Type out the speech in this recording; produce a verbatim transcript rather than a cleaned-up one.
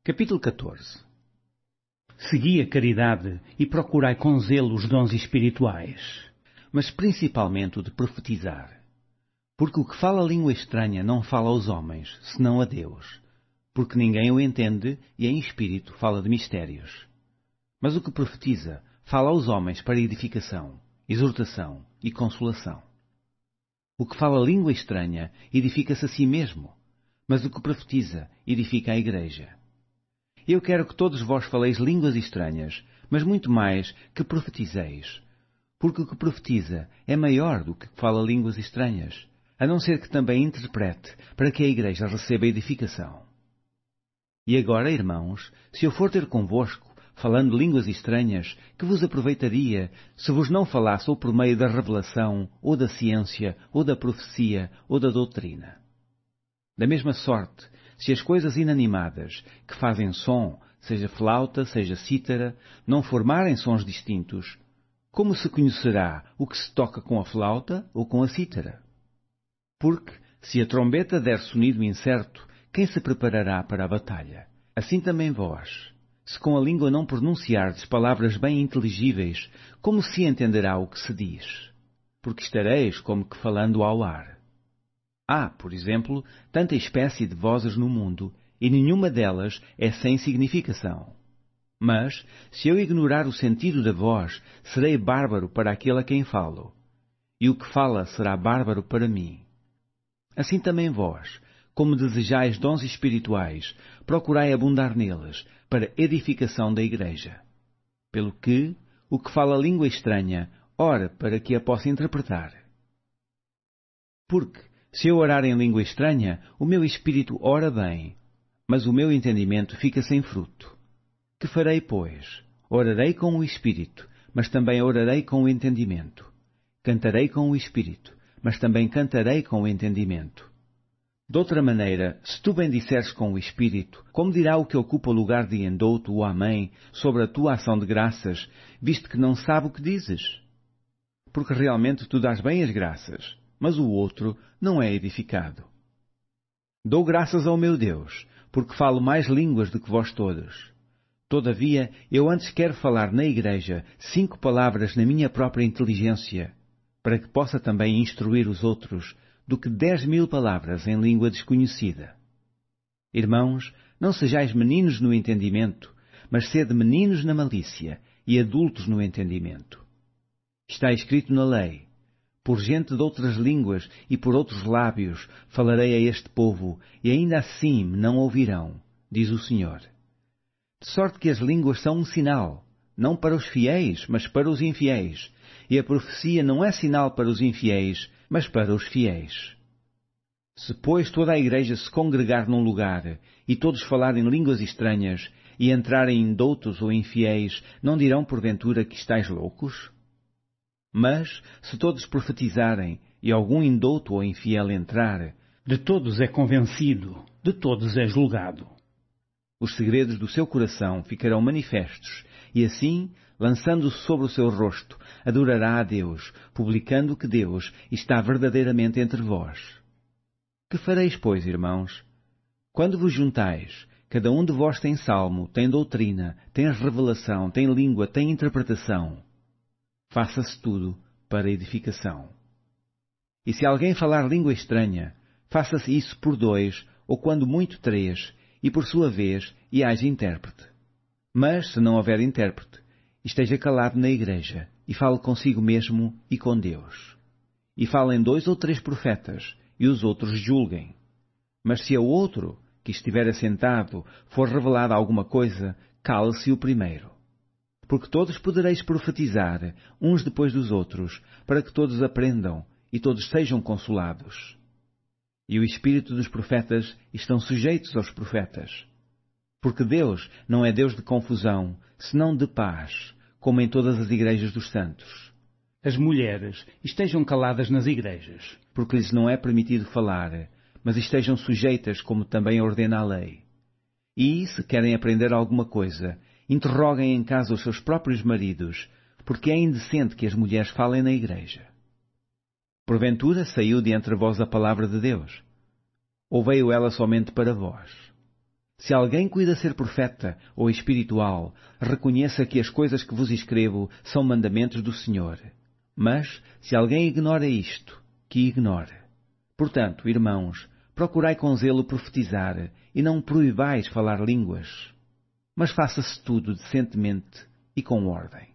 Capítulo catorze. Segui a caridade e procurai com zelo os dons espirituais, mas principalmente o de profetizar. Porque o que fala língua estranha não fala aos homens, senão a Deus, porque ninguém o entende e em espírito fala de mistérios. Mas o que profetiza fala aos homens para edificação, exortação e consolação. O que fala língua estranha edifica-se a si mesmo, mas o que profetiza edifica a igreja. Eu quero que todos vós faleis línguas estranhas, mas muito mais que profetizeis, porque o que profetiza é maior do que fala línguas estranhas, a não ser que também interprete para que a igreja receba edificação. E agora, irmãos, se eu for ter convosco, falando línguas estranhas, que vos aproveitaria se vos não falasse ou por meio da revelação, ou da ciência, ou da profecia, ou da doutrina? Da mesma sorte, se as coisas inanimadas, que fazem som, seja flauta, seja cítara, não formarem sons distintos, como se conhecerá o que se toca com a flauta ou com a cítara? Porque, se a trombeta der sonido incerto, quem se preparará para a batalha? Assim também vós, se com a língua não pronunciardes palavras bem inteligíveis, como se entenderá o que se diz? Porque estareis como que falando ao ar. Há, por exemplo, tanta espécie de vozes no mundo, e nenhuma delas é sem significação. Mas, se eu ignorar o sentido da voz, serei bárbaro para aquele a quem falo, e o que fala será bárbaro para mim. Assim também vós, como desejais dons espirituais, procurai abundar neles, para edificação da igreja. Pelo que, o que fala língua estranha, ora para que a possa interpretar. Porque, se eu orar em língua estranha, o meu espírito ora bem, mas o meu entendimento fica sem fruto. Que farei, pois? Orarei com o espírito, mas também orarei com o entendimento. Cantarei com o espírito, mas também cantarei com o entendimento. De outra maneira, se tu bendisseres com o espírito, como dirá o que ocupa o lugar de endouto ou amém sobre a tua ação de graças, visto que não sabe o que dizes? Porque realmente tu dás bem as graças, mas o outro não é edificado. Dou graças ao meu Deus, porque falo mais línguas do que vós todos. Todavia, eu antes quero falar na igreja cinco palavras na minha própria inteligência, para que possa também instruir os outros, do que dez mil palavras em língua desconhecida. Irmãos, não sejais meninos no entendimento, mas sede meninos na malícia e adultos no entendimento. Está escrito na lei: por gente de outras línguas e por outros lábios falarei a este povo, e ainda assim me não ouvirão, diz o Senhor. De sorte que as línguas são um sinal, não para os fiéis, mas para os infiéis, e a profecia não é sinal para os infiéis, mas para os fiéis. Se, pois, toda a igreja se congregar num lugar, e todos falarem línguas estranhas, e entrarem indoutos ou infiéis, não dirão porventura que estáis loucos? Mas, se todos profetizarem, e algum indouto ou infiel entrar, de todos é convencido, de todos é julgado. Os segredos do seu coração ficarão manifestos, e assim, lançando-se sobre o seu rosto, adorará a Deus, publicando que Deus está verdadeiramente entre vós. Que fareis, pois, irmãos? Quando vos juntais, cada um de vós tem salmo, tem doutrina, tem revelação, tem língua, tem interpretação. Faça-se tudo para edificação. E se alguém falar língua estranha, faça-se isso por dois, ou quando muito três, e por sua vez, e haja intérprete. Mas, se não houver intérprete, esteja calado na igreja, e fale consigo mesmo e com Deus. E falem dois ou três profetas, e os outros julguem. Mas se ao outro, que estiver assentado, for revelada alguma coisa, cale-se o primeiro. Porque todos podereis profetizar, uns depois dos outros, para que todos aprendam, e todos sejam consolados. E o espírito dos profetas estão sujeitos aos profetas. Porque Deus não é Deus de confusão, senão de paz, como em todas as igrejas dos santos. As mulheres estejam caladas nas igrejas, porque lhes não é permitido falar, mas estejam sujeitas como também ordena a lei. E, se querem aprender alguma coisa, interroguem em casa os seus próprios maridos, porque é indecente que as mulheres falem na igreja. Porventura saiu de entre vós a palavra de Deus? Ou veio ela somente para vós? Se alguém cuida ser profeta ou espiritual, reconheça que as coisas que vos escrevo são mandamentos do Senhor. Mas, se alguém ignora isto, que ignore. Portanto, irmãos, procurai com zelo profetizar, e não proibais falar línguas. Mas faça-se tudo decentemente e com ordem.